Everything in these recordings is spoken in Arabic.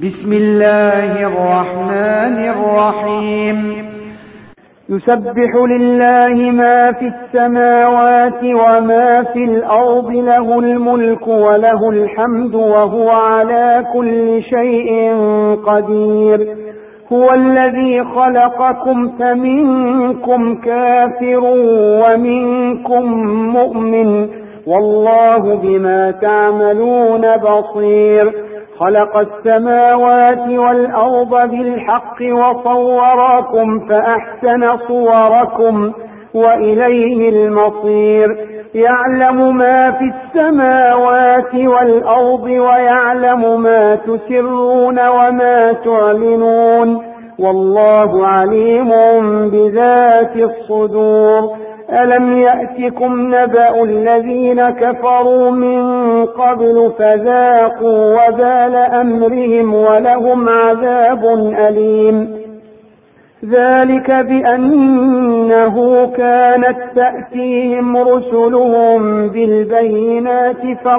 بسم الله الرحمن الرحيم يسبح لله ما في السماوات وما في الأرض، له الملك وله الحمد وهو على كل شيء قدير. هو الذي خلقكم فمنكم كافر ومنكم مؤمن، والله بما تعملون بصير. خلق السماوات والأرض بالحق وصوركم فأحسن صوركم وإليه المصير. يعلم ما في السماوات والأرض ويعلم ما تسرون وما تعلنون، والله عليم بذات الصدور. ألم يأتكم نبأ الذين كفروا من قبل فذاقوا وبال أمرهم ولهم عذاب أليم. ذلك بأنه كانت تأتيهم رسلهم بالبينات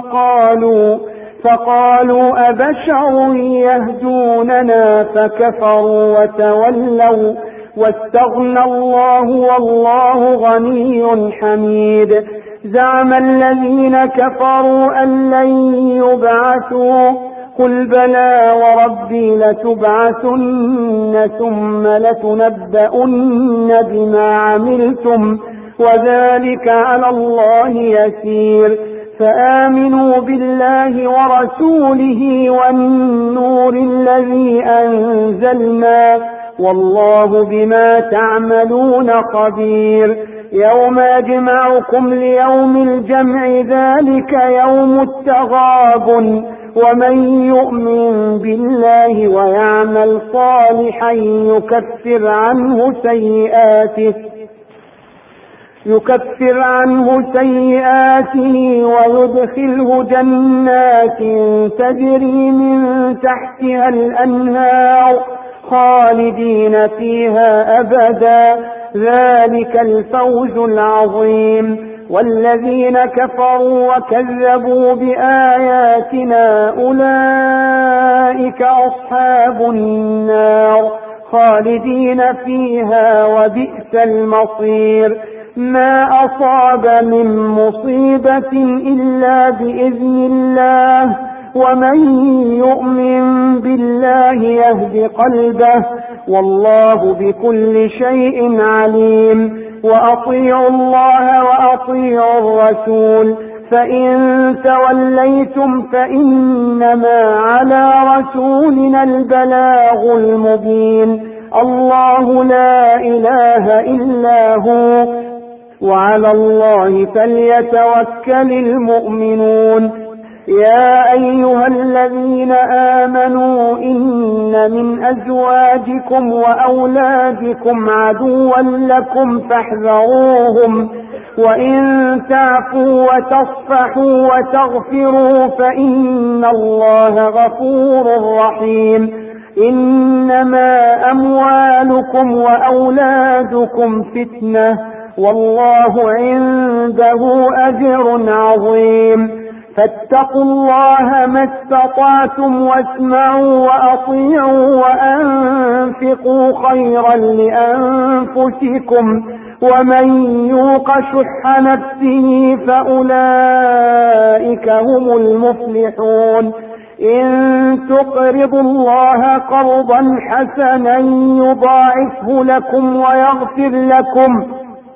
فقالوا أبشر يهدوننا فكفروا وتولوا واستغنى الله والله غني حميد. زعم الذين كفروا أن لن يبعثوا، قل بلى وربي لتبعثن ثم لتنبؤن بما عملتم وذلك على الله يسير. فآمنوا بالله ورسوله والنور الذي أنزلنا، والله بما تعملون خبير. يوم يجمعكم ليوم الجمع، ذلك يوم التغابن. ومن يؤمن بالله ويعمل صالحا يكفر عنه سيئاته ويدخله جنات تجري من تحتها الأنهار خالدين فيها أبدا، ذلك الفوز العظيم. والذين كفروا وكذبوا بآياتنا أولئك أصحاب النار خالدين فيها وبئس المصير. ما أصاب من مصيبة إلا بإذن الله، ومن يؤمن بالله يهد قلبه، والله بكل شيء عليم. وأطيعوا الله وأطيعوا الرسول، فإن توليتم فإنما على رسولنا البلاغ المبين. الله لا إله إلا هو، وعلى الله فليتوكل المؤمنون. يا أيها الذين آمنوا إن من أزواجكم وأولادكم عدوا لكم فاحذروهم، وإن تعفوا وتصفحوا وتغفروا فإن الله غفور رحيم. إنما أموالكم وأولادكم فتنة، والله عنده أجر عظيم. فاتقوا الله ما استطعتم واسمعوا وأطيعوا وأنفقوا خيرا لأنفسكم، ومن يوق شح نفسه فأولئك هم المفلحون. إن تقرضوا الله قرضا حسنا يضاعفه لكم ويغفر لكم،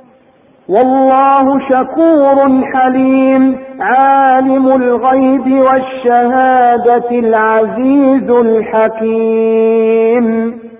والله شكور حليم. عالم الغيب والشهادة العزيز الحكيم.